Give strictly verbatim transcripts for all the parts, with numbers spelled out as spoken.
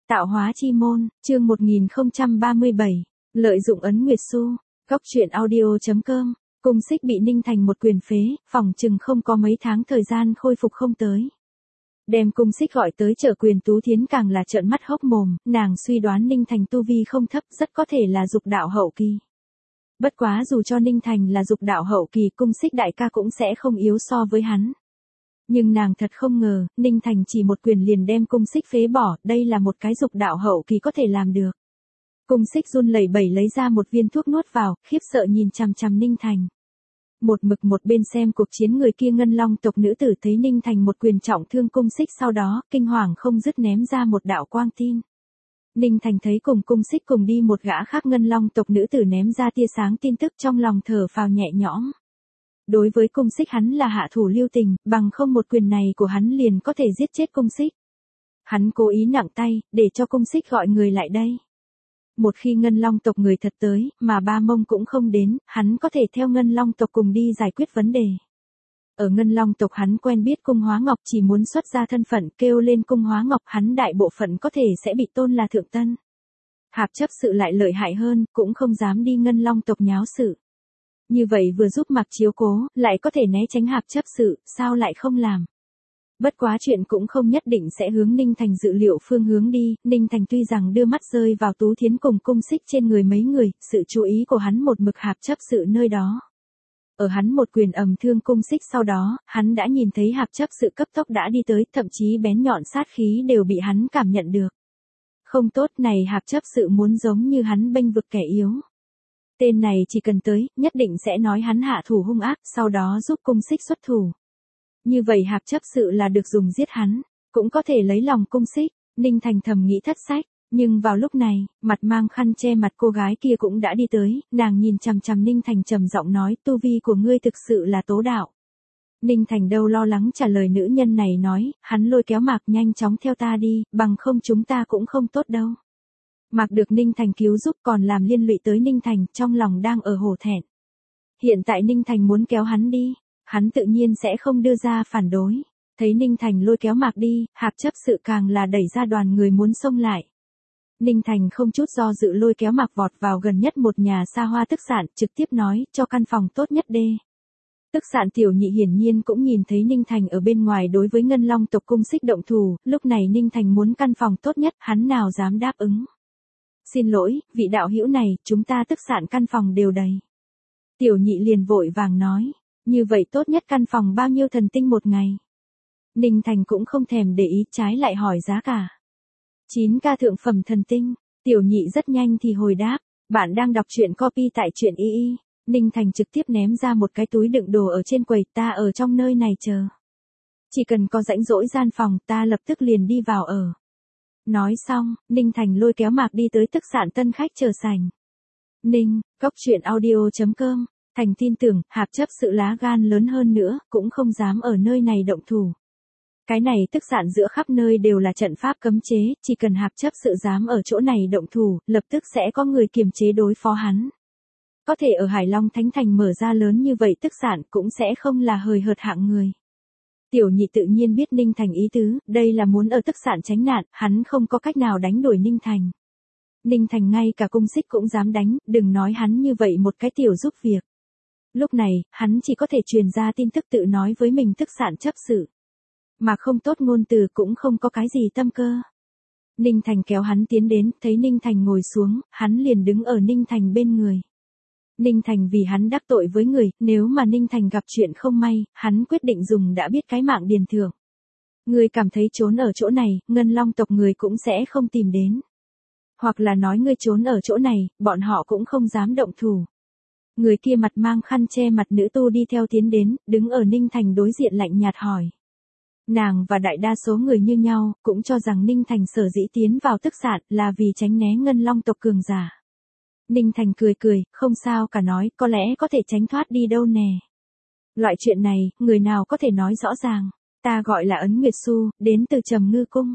Tạo hóa chi môn, chương một nghìn không trăm ba mươi bảy, lợi dụng ấn Nguyệt Xu, góc truyện audio.com, Cung Xích bị Ninh Thành một quyền phế, phòng chừng không có mấy tháng thời gian khôi phục không tới. Đem Cung Xích gọi tới chợ quyền Tú Thiến càng là trợn mắt hốc mồm, nàng suy đoán Ninh Thành tu vi không thấp, rất có thể là dục đạo hậu kỳ. Bất quá dù cho Ninh Thành là dục đạo hậu kỳ, Cung Xích đại ca cũng sẽ không yếu so với hắn. Nhưng nàng thật không ngờ, Ninh Thành chỉ một quyền liền đem Cung Xích phế bỏ, đây là một cái dục đạo hậu kỳ có thể làm được. Cung Xích run lẩy bẩy lấy ra một viên thuốc nuốt vào, khiếp sợ nhìn chằm chằm Ninh Thành. Một mực một bên xem cuộc chiến người kia Ngân Long tộc nữ tử thấy Ninh Thành một quyền trọng thương Cung Xích, sau đó, kinh hoàng không dứt ném ra một đạo quang tin. Ninh Thành thấy cùng Cung Xích cùng đi một gã khác Ngân Long tộc nữ tử ném ra tia sáng tin tức, trong lòng thở phào nhẹ nhõm. Đối với Cung Xích hắn là hạ thủ lưu tình, bằng không một quyền này của hắn liền có thể giết chết Cung Xích. Hắn cố ý nặng tay, để cho Cung Xích gọi người lại đây. Một khi Ngân Long tộc người thật tới, mà Ba Mông cũng không đến, hắn có thể theo Ngân Long tộc cùng đi giải quyết vấn đề. Ở Ngân Long tộc hắn quen biết Cung Hóa Ngọc, chỉ muốn xuất ra thân phận kêu lên Cung Hóa Ngọc, hắn đại bộ phận có thể sẽ bị tôn là thượng tân. Hạp chấp sự lại lợi hại hơn, cũng không dám đi Ngân Long tộc nháo sự. Như vậy vừa giúp Mạc chiếu cố, lại có thể né tránh hạp chấp sự, sao lại không làm. Bất quá chuyện cũng không nhất định sẽ hướng Ninh Thành dự liệu phương hướng đi, Ninh Thành tuy rằng đưa mắt rơi vào Tú Thiến cùng Cung Xích trên người mấy người, sự chú ý của hắn một mực hạp chấp sự nơi đó. Ở hắn một quyền ầm thương Cung Xích sau đó, hắn đã nhìn thấy hạp chấp sự cấp tốc đã đi tới, thậm chí bén nhọn sát khí đều bị hắn cảm nhận được. Không tốt, này hạp chấp sự muốn giống như hắn bênh vực kẻ yếu. Tên này chỉ cần tới, nhất định sẽ nói hắn hạ thủ hung ác, sau đó giúp Cung Xích xuất thủ. Như vậy hạp chấp sự là được dùng giết hắn, cũng có thể lấy lòng Cung Xích. Ninh Thành thầm nghĩ thất sách, nhưng vào lúc này, mặt mang khăn che mặt cô gái kia cũng đã đi tới, nàng nhìn chằm chằm Ninh Thành trầm giọng nói, tu vi của ngươi thực sự là tố đạo. Ninh Thành đâu lo lắng trả lời nữ nhân này nói, hắn lôi kéo Mạc nhanh chóng theo ta đi, bằng không chúng ta cũng không tốt đâu. Mạc được Ninh Thành cứu giúp còn làm liên lụy tới Ninh Thành, trong lòng đang ở hổ thẹn. Hiện tại Ninh Thành muốn kéo hắn đi, hắn tự nhiên sẽ không đưa ra phản đối. Thấy Ninh Thành lôi kéo Mạc đi, hạp chấp sự càng là đẩy ra đoàn người muốn xông lại. Ninh Thành không chút do dự lôi kéo Mạc vọt vào gần nhất một nhà xa hoa tức sạn, trực tiếp nói, cho căn phòng tốt nhất đê. Tức sạn tiểu nhị hiển nhiên cũng nhìn thấy Ninh Thành ở bên ngoài đối với Ngân Long tộc Cung Xích động thủ, lúc này Ninh Thành muốn căn phòng tốt nhất, hắn nào dám đáp ứng. Xin lỗi, vị đạo hữu này, chúng ta tức sạn căn phòng đều đầy. Tiểu nhị liền vội vàng nói, như vậy tốt nhất căn phòng bao nhiêu thần tinh một ngày. Ninh Thành cũng không thèm để ý, trái lại hỏi giá cả. chín ca thượng phẩm thần tinh, tiểu nhị rất nhanh thì hồi đáp, bạn đang đọc truyện copy tại truyện y y. Ninh Thành trực tiếp ném ra một cái túi đựng đồ ở trên quầy, ta ở trong nơi này chờ. Chỉ cần có rãnh rỗi gian phòng, ta lập tức liền đi vào ở. Nói xong, Ninh Thành lôi kéo Mạc đi tới tức sạn tân khách chờ sảnh. Ninh, góc truyện audio.com, Thành tin tưởng, hạp chấp sự lá gan lớn hơn nữa, cũng không dám ở nơi này động thủ. Cái này tức sạn giữa khắp nơi đều là trận pháp cấm chế, chỉ cần hạp chấp sự dám ở chỗ này động thủ, lập tức sẽ có người kiềm chế đối phó hắn. Có thể ở Hải Long Thánh Thành mở ra lớn như vậy tức sạn cũng sẽ không là hời hợt hạng người. Tiểu nhị tự nhiên biết Ninh Thành ý tứ, đây là muốn ở tức sạn tránh nạn, hắn không có cách nào đánh đuổi Ninh Thành. Ninh Thành ngay cả Cung Xích cũng dám đánh, đừng nói hắn như vậy một cái tiểu giúp việc. Lúc này, hắn chỉ có thể truyền ra tin tức tự nói với mình tức sạn chấp sự. Mà không tốt ngôn từ cũng không có cái gì tâm cơ. Ninh Thành kéo hắn tiến đến, thấy Ninh Thành ngồi xuống, hắn liền đứng ở Ninh Thành bên người. Ninh Thành vì hắn đắc tội với người, nếu mà Ninh Thành gặp chuyện không may, hắn quyết định dùng đã biết cái mạng điền thưởng. Người cảm thấy trốn ở chỗ này, Ngân Long tộc người cũng sẽ không tìm đến. Hoặc là nói ngươi trốn ở chỗ này, bọn họ cũng không dám động thủ. Người kia mặt mang khăn che mặt nữ tu đi theo tiến đến, đứng ở Ninh Thành đối diện lạnh nhạt hỏi. Nàng và đại đa số người như nhau, cũng cho rằng Ninh Thành sở dĩ tiến vào tức sạn là vì tránh né Ngân Long tộc cường giả. Ninh Thành cười cười, không sao cả nói, có lẽ có thể tránh thoát đi đâu nè. Loại chuyện này, người nào có thể nói rõ ràng. Ta gọi là Ấn Nguyệt Xu, đến từ Trầm Ngư Cung.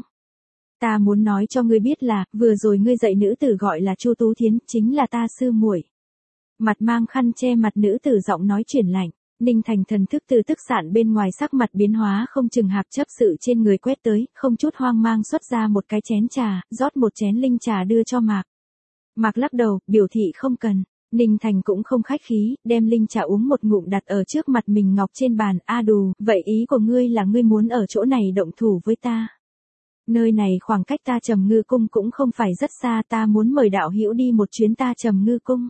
Ta muốn nói cho ngươi biết là, vừa rồi ngươi dạy nữ tử gọi là Chu Tú Thiến, chính là ta sư muội. Mặt mang khăn che mặt nữ tử giọng nói chuyển lạnh. Ninh Thành thần thức từ tức sạn bên ngoài sắc mặt biến hóa không chừng hạp chấp sự trên người quét tới, không chút hoang mang xuất ra một cái chén trà, rót một chén linh trà đưa cho Mạc. Mạc lắc đầu, biểu thị không cần. Ninh Thành cũng không khách khí, đem linh trà uống một ngụm đặt ở trước mặt mình ngọc trên bàn. A đù, vậy ý của ngươi là ngươi muốn ở chỗ này động thủ với ta. Nơi này khoảng cách ta Trầm Ngư Cung cũng không phải rất xa, ta muốn mời đạo hữu đi một chuyến ta Trầm Ngư Cung.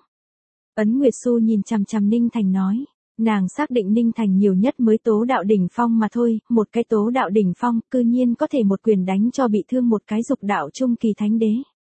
Ấn Nguyệt Xu nhìn chằm chằm Ninh Thành nói. Nàng xác định Ninh Thành nhiều nhất mới tố đạo đỉnh phong mà thôi, một cái tố đạo đỉnh phong, cư nhiên có thể một quyền đánh cho bị thương một cái dục đạo trung kỳ thánh đế.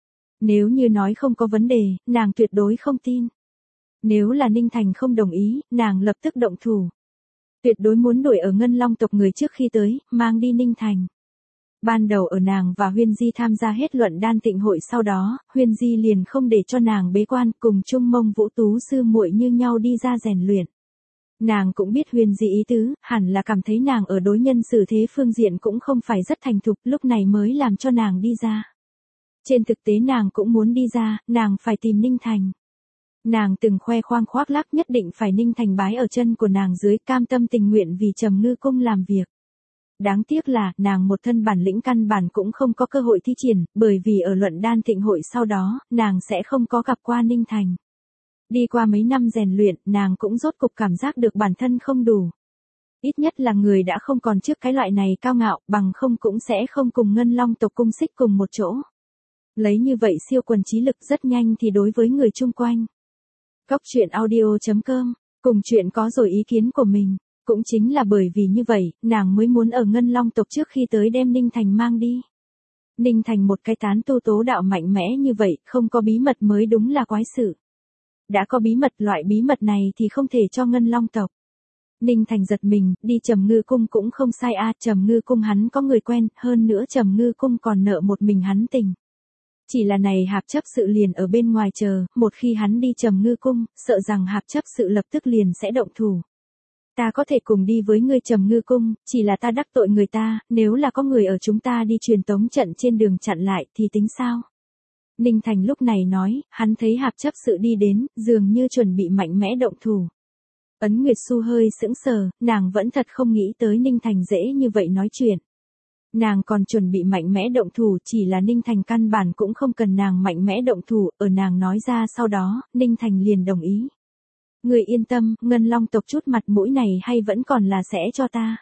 Nếu như nói không có vấn đề, nàng tuyệt đối không tin. Nếu là Ninh Thành không đồng ý, nàng lập tức động thủ. Tuyệt đối muốn đuổi ở Ngân Long tộc người trước khi tới, mang đi Ninh Thành. Ban đầu ở nàng và Huyên Di tham gia hết luận đan tịnh hội sau đó, Huyên Di liền không để cho nàng bế quan, cùng Trung Mông Vũ Tú sư muội như nhau đi ra rèn luyện. Nàng cũng biết Huyên Di ý tứ, hẳn là cảm thấy nàng ở đối nhân xử thế phương diện cũng không phải rất thành thục, lúc này mới làm cho nàng đi ra. Trên thực tế nàng cũng muốn đi ra, nàng phải tìm Ninh Thành. Nàng từng khoe khoang khoác lác nhất định phải Ninh Thành bái ở chân của nàng dưới, cam tâm tình nguyện vì Trầm Ngư Cung làm việc. Đáng tiếc là, nàng một thân bản lĩnh căn bản cũng không có cơ hội thi triển, bởi vì ở luận đan thịnh hội sau đó, nàng sẽ không có gặp qua Ninh Thành. Đi qua mấy năm rèn luyện, nàng cũng rốt cục cảm giác được bản thân không đủ. Ít nhất là người đã không còn trước cái loại này cao ngạo, bằng không cũng sẽ không cùng Ngân Long tộc cung xích cùng một chỗ. Lấy như vậy siêu quần trí lực rất nhanh thì đối với người chung quanh. Cóc truyện audio chấm com, cùng chuyện có rồi ý kiến của mình. Cũng chính là bởi vì như vậy, nàng mới muốn ở Ngân Long tộc trước khi tới đem Ninh Thành mang đi. Ninh Thành một cái tán tu tố đạo mạnh mẽ như vậy, không có bí mật mới đúng là quái sự. Đã có bí mật, loại bí mật này thì không thể cho Ngân Long tộc. Ninh Thành giật mình, đi Trầm Ngư Cung cũng không sai a, Trầm Ngư Cung hắn có người quen, hơn nữa Trầm Ngư Cung còn nợ một mình hắn tình. Chỉ là này hạp chấp sự liền ở bên ngoài chờ, một khi hắn đi Trầm Ngư Cung, sợ rằng hạp chấp sự lập tức liền sẽ động thủ. Ta có thể cùng đi với ngươi Trầm Ngư Cung, chỉ là ta đắc tội người ta, nếu là có người ở chúng ta đi truyền tống trận trên đường chặn lại thì tính sao? Ninh Thành lúc này nói, hắn thấy hạp chấp sự đi đến, dường như chuẩn bị mạnh mẽ động thủ. Ấn Nguyệt Xu hơi sững sờ, nàng vẫn thật không nghĩ tới Ninh Thành dễ như vậy nói chuyện. Nàng còn chuẩn bị mạnh mẽ động thủ, chỉ là Ninh Thành căn bản cũng không cần nàng mạnh mẽ động thủ, ở nàng nói ra sau đó, Ninh Thành liền đồng ý. Ngươi yên tâm, Ngân Long tộc chút mặt mũi này hay vẫn còn là sẽ cho ta.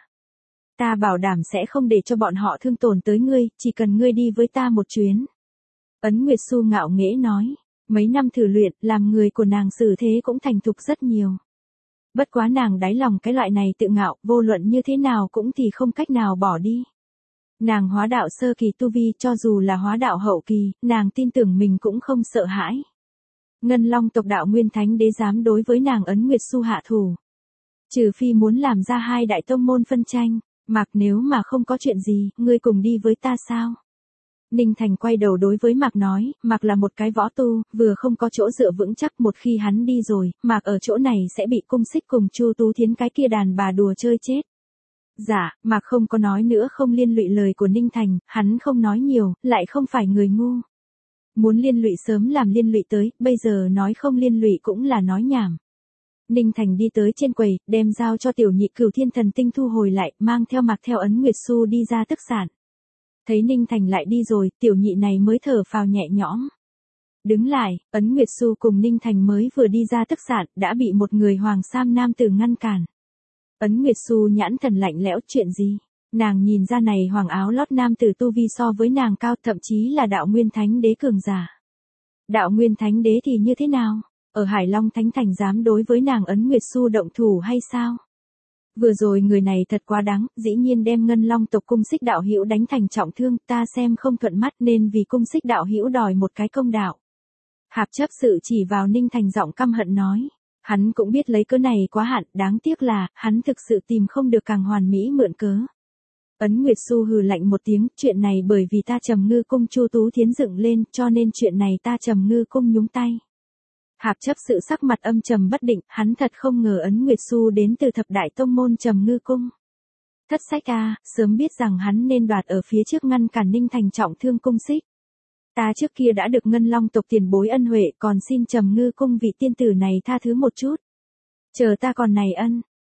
Ta bảo đảm sẽ không để cho bọn họ thương tổn tới ngươi, chỉ cần ngươi đi với ta một chuyến. Ấn Nguyệt Xu ngạo nghễ nói, mấy năm thử luyện, làm người của nàng xử thế cũng thành thục rất nhiều. Bất quá nàng đáy lòng cái loại này tự ngạo, vô luận như thế nào cũng thì không cách nào bỏ đi. Nàng hóa đạo sơ kỳ tu vi, cho dù là hóa đạo hậu kỳ, nàng tin tưởng mình cũng không sợ hãi. Ngân Long tộc đạo nguyên thánh đế dám đối với nàng Ấn Nguyệt Xu hạ thủ. Trừ phi muốn làm ra hai đại tông môn phân tranh, Mạc nếu mà không có chuyện gì, ngươi cùng đi với ta sao? Ninh Thành quay đầu đối với Mạc nói, Mạc là một cái võ tu, vừa không có chỗ dựa vững chắc, một khi hắn đi rồi, Mạc ở chỗ này sẽ bị cung xích cùng Chu Tú Thiến cái kia đàn bà đùa chơi chết. Dạ, Mạc không có nói nữa, không liên lụy lời của Ninh Thành, hắn không nói nhiều, lại không phải người ngu. Muốn liên lụy sớm làm liên lụy tới, bây giờ nói không liên lụy cũng là nói nhảm. Ninh Thành đi tới trên quầy, đem giao cho tiểu nhị Cửu Thiên Thần Tinh thu hồi lại, mang theo Mạc theo Ấn Nguyệt Xu đi ra tức sản. Thấy Ninh Thành lại đi rồi, tiểu nhị này mới thở phào nhẹ nhõm. Đứng lại, Ấn Nguyệt Xu cùng Ninh Thành mới vừa đi ra tức sản, đã bị một người hoàng sam nam tử ngăn cản. Ấn Nguyệt Xu nhãn thần lạnh lẽo, chuyện gì? Nàng nhìn ra này hoàng áo lót nam tử tu vi so với nàng cao, thậm chí là đạo nguyên thánh đế cường giả. Đạo nguyên thánh đế thì như thế nào? Ở Hải Long Thánh Thành dám đối với nàng Ấn Nguyệt Xu động thủ hay sao? Vừa rồi người này thật quá đáng, dĩ nhiên đem Ngân Long tộc cung xích đạo hữu đánh thành trọng thương, ta xem không thuận mắt nên vì cung xích đạo hữu đòi một cái công đạo. Hạp chấp sự chỉ vào Ninh Thành giọng căm hận nói. Hắn cũng biết lấy cớ này quá hạn, đáng tiếc là, hắn thực sự tìm không được càng hoàn mỹ mượn cớ. Ấn Nguyệt Xu hừ lạnh một tiếng, chuyện này bởi vì ta Trầm Ngư Cung Chu Tú Thiến dựng lên, cho nên chuyện này ta Trầm Ngư Cung nhúng tay. Hạp chấp sự sắc mặt âm trầm bất định, hắn thật không ngờ Ấn Nguyệt Xu đến từ thập đại tông môn Trầm Ngư Cung. Thất sách a, sớm biết rằng hắn nên đoạt ở phía trước ngăn cản Ninh Thành trọng thương cung xích. Ta trước kia đã được Ngân Long tộc tiền bối ân huệ, còn xin Trầm Ngư Cung vị tiên tử này tha thứ một chút. Chờ ta còn này ân.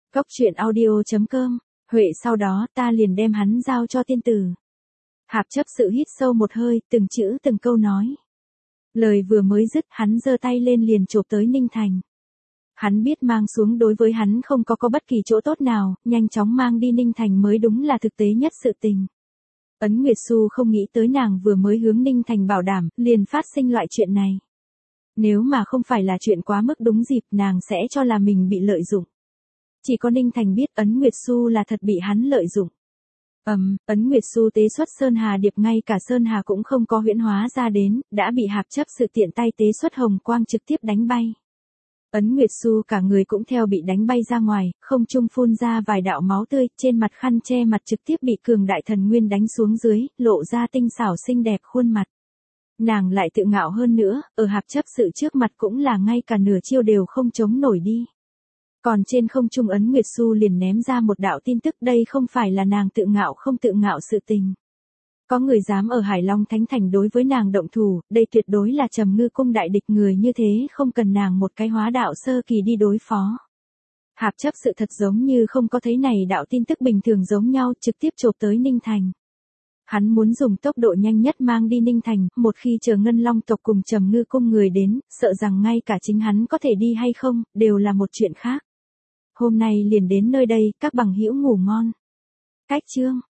Cóc truyện audio chấm com, Huệ sau đó ta liền đem hắn giao cho tiên tử. Hạp chấp sự hít sâu một hơi, từng chữ từng câu nói. Lời vừa mới dứt, hắn giơ tay lên liền chộp tới Ninh Thành. Hắn biết mang xuống đối với hắn không có có bất kỳ chỗ tốt nào, nhanh chóng mang đi Ninh Thành mới đúng là thực tế nhất sự tình. Ấn Nguyệt Xu không nghĩ tới nàng vừa mới hướng Ninh Thành bảo đảm, liền phát sinh loại chuyện này. Nếu mà không phải là chuyện quá mức đúng dịp, nàng sẽ cho là mình bị lợi dụng. Chỉ có Ninh Thành biết Ấn Nguyệt Xu là thật bị hắn lợi dụng. Ầm, um, Ấn Nguyệt Xu tế xuất Sơn Hà Điệp, ngay cả Sơn Hà cũng không có huyễn hóa ra đến, đã bị hạp chấp sự tiện tay tế xuất hồng quang trực tiếp đánh bay. Ấn Nguyệt Xu cả người cũng theo bị đánh bay ra ngoài, không trung phun ra vài đạo máu tươi, trên mặt khăn che mặt trực tiếp bị cường đại thần nguyên đánh xuống dưới, lộ ra tinh xảo xinh đẹp khuôn mặt. Nàng lại tự ngạo hơn nữa, ở hạp chấp sự trước mặt cũng là ngay cả nửa chiêu đều không chống nổi đi. Còn trên không trung Ấn Nguyệt Xu liền ném ra một đạo tin tức, đây không phải là nàng tự ngạo không tự ngạo sự tình. Có người dám ở Hải Long Thánh Thành đối với nàng động thủ, đây tuyệt đối là Trầm Ngư cung đại địch, người như thế không cần nàng một cái hóa đạo sơ kỳ đi đối phó. Hạp chấp sự thật giống như không có thấy này đạo tin tức bình thường giống nhau, trực tiếp chộp tới Ninh Thành. Hắn muốn dùng tốc độ nhanh nhất mang đi Ninh Thành, một khi chờ Ngân Long tộc cùng Trầm Ngư cung người đến, sợ rằng ngay cả chính hắn có thể đi hay không, đều là một chuyện khác. Hôm nay liền đến nơi đây, các bằng hữu ngủ ngon. Cách chương